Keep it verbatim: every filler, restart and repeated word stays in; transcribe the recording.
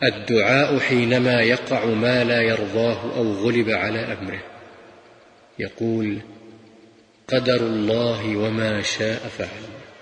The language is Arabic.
الدعاء حينما يقع ما لا يرضاه أو غلب على أمره، يقول: قدر الله وما شاء فعل.